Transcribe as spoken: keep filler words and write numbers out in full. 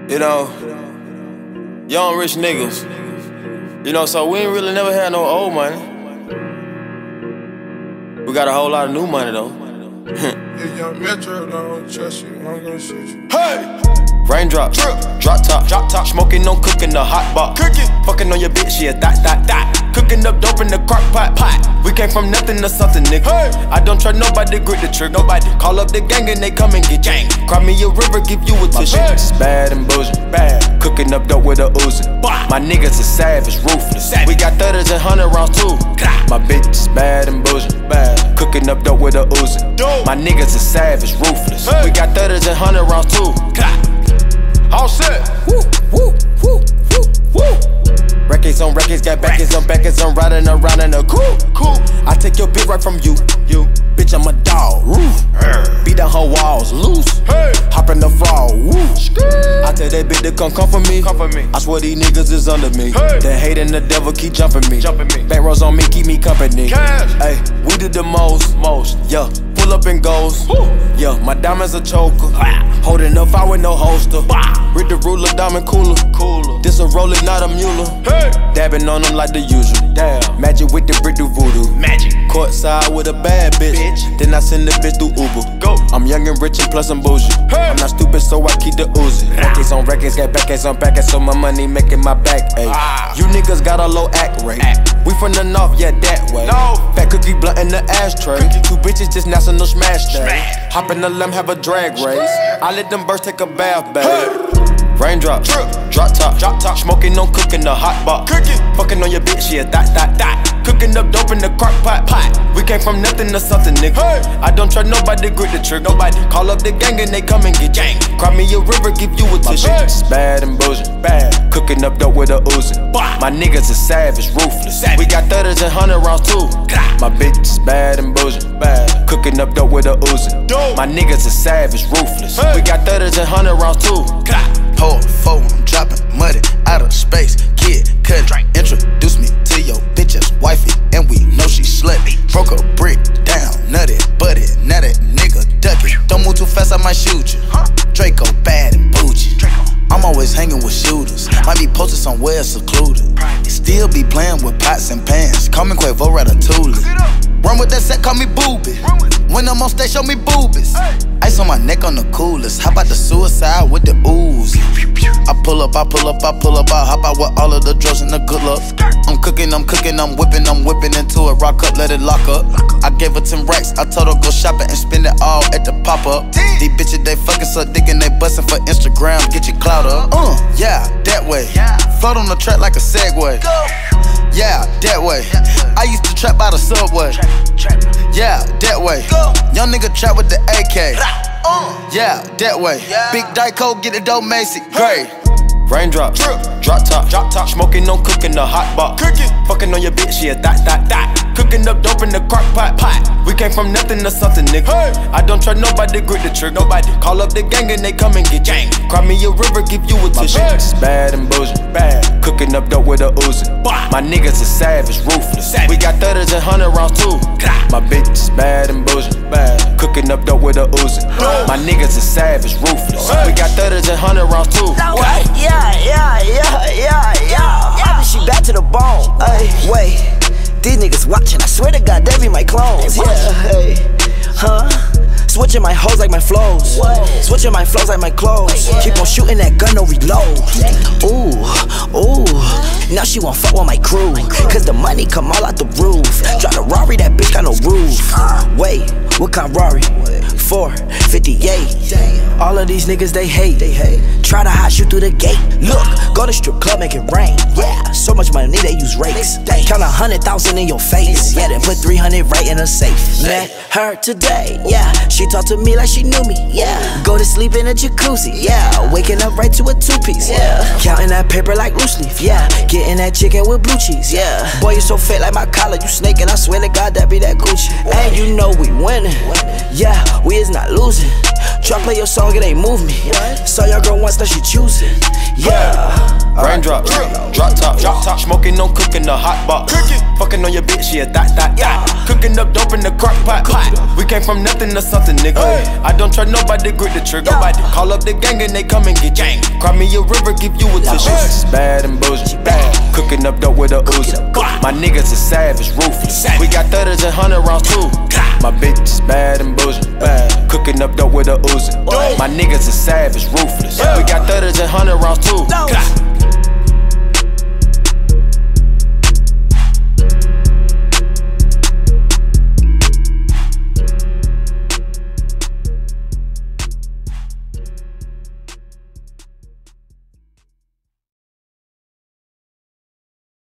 You know, young rich niggas. You know, so we ain't really never had no old money. We got a whole lot of new money though. If young Metro don't trust you, I'm gonna shoot you. Hey! Raindrop, drip, drop top, drop top. Smoking on cooking the hot pot. Cooking, fucking on your bitch, yeah, that, that, that. Cooking up dope in the crock pot, pot. We came from nothing to something, nigga. Hey. I don't try nobody, grip the trick, nobody. Call up the gang and they come and get gang. Cry me a river, give you a tissue. My bitch is bad and bullshit, bad. Cooking up dope with a Uzi. My niggas is savage, ruthless. Savage. We got thirties and hundred rounds too. My bitch is bad and bullshit, bad. Cooking up dope with a Uzi. My niggas is savage, ruthless. Hey. We got thirties and hundred rounds too. All set. Woo, woo, woo, woo, woo. Records on records, got backers on backers. I'm riding around in a cool, cool. I take your bitch right from you, you. Bitch, I'm a dog. Roof. Beat down her walls, loose. Hey. Hop in the fall, woo. I tell that bitch to come come for me. Come for me. I swear these niggas is under me. Hey. The hate and the devil keep jumping me. Jumping me. Back rows on me, keep me company. Cash. Hey, we did the most, most. Yeah. Pull up and goes. Woo. Yeah, my diamonds a choker. Ah. Holding up out with no holster. Bah. Read the ruler, diamond cooler. Cooler. This a roller, not a mule. Hey. Dabbing on them like the usual. Damn. Magic with the brick do voodoo. Magic. Courtside with a bad bitch. bitch. Then I send the bitch through Uber. Go. I'm young and rich and plus I'm bougie. Hey. I'm not stupid, so I keep the Uzi. Records on records, got backers on backers, so my money making my back ache. Ah. You niggas got a low act rate. Act. We from the north, yeah, that way. No. Fat cookie blunt in the ashtray. Cookie. Two bitches just national smash day. Hop in the limb, have a drag race. I let them birds take a bath, babe. Hey. Raindrop, drip, drop top, drop top. Smoking on cooking the hot pot. Cooking, fucking on your bitch, yeah, that, that, that. Cooking up dope in the crock pot, pot. We came from nothing to something, nigga. Hey. I don't try nobody, grip the trick, nobody. Call up the gang and they come and get gang. Cry me a river, give you a tissue. My bitch is bad and bullshit, bad. Cooking up dope with a Uzi. My niggas is savage, ruthless. Savage. We got thirties and hundred rounds too. My bitch is bad and bullshit, bad. Cooking up dope with a Uzi. My niggas is savage, ruthless. Hey. We got thirties and hundred rounds too. Pour four, I'm dropping muddy out of space. Kid, cut it. Introduce me to your bitch's wifey, and we know she slutty. Broke a brick down, nutty, buddy. Now that nigga ducky. Don't move too fast, I might shoot you. Draco bad and bougie. I'm always hanging with shooters. Might be posted somewhere secluded. Still be playing with pots and pans. Call me Quavo Ratatouille. Run with that set, call me Booby. When I'm on stage, show me boobies. Ice on my neck on the coolest. How about the suicide with the ooze? I pull up, I pull up, I pull up, I hop out with all of the drugs and the good luck. I'm cooking, I'm cooking, I'm whipping, I'm whipping into it. Rock up, let it lock up. I gave her ten racks, I told her go shopping and spend it all at the pop-up. These bitches, they fucking so dick and they bustin' for Instagram. Get your clout up. Uh, yeah, that way. Float on the track like a Segway. Yeah, that way. I used to trap by the subway. Yeah, that way. Young nigga trap with the A K. Yeah, that way. Big Dyco, get it dope, Macy. Great. Raindrop, drip, drop top, drop top. Smoking on cooking the hot pot. Cooking, fucking on your bitch, yeah, that, that, that. Cooking up dope in the crock pot, pot. We came from nothing to something, nigga. Hey. I don't try nobody, grip the trick, nobody. Call up the gang and they come and get gang. Cry me a river, give you a tissue. My bitch is bad and bullshit, bad. Cooking up dope with a Uzi. My niggas is savage, ruthless. Savage. We got thirties and hundred rounds too. My bitch is bad and bullshit, bad. Cooking up dope with a Uzi. My niggas is savage, ruthless. We got thirties and hundred rounds too. Yeah, yeah, yeah, yeah, yeah. I mean, she back to the bone. Ay, wait, these niggas watching. I swear to God, they be my clones. Yeah, hey, huh? Switching my hoes like my flows. Switching my flows like my clothes. Keep on shooting that gun, no reload. Ooh, ooh. Now she won't fuck with my crew. Cause the money come all out the roof. Drive a Rari, that bitch got no roof. Wait, what kind of Rari? four fifty-eight. All of these niggas, they hate. Try to hide you through the gate. Look, go to strip club, make it rain. Yeah, so much money, they use rakes. Count a hundred thousand in your face. Yeah, then put three hundred right in a safe. Met her today, yeah. She talked to me like she knew me, yeah. Go to sleep in a jacuzzi, yeah. Waking up right to a two-piece, yeah. Counting that paper like loose leaf, yeah. Getting that chicken with blue cheese, yeah. Boy, you so fat like my collar, you snaking. I swear to God, that be that Gucci. And you know we winning. winning. Yeah, we is not losing. Try play your song, it ain't move me. Saw your girl once, now she choosing. Yeah. Raindrop, drop top, drop top. Smoking on cooking the hot box. Fucking on your bitch, yeah, that, that, that. Cooking up dope in the crock pot. We came from nothing to something, nigga. I don't try nobody, grip the trigger. Call up the gang and they come and get you. Cry me a river, give you a tissue. Bad and bullshit, bad. Cooking up dope with a Uzi. My niggas is savage, ruthless. We got thudders and hundred rounds too. My bitch is bad and bullshit, bad. Cooking up dope with a Uzi. My niggas is savage, ruthless. We got thudders and hundred rounds too.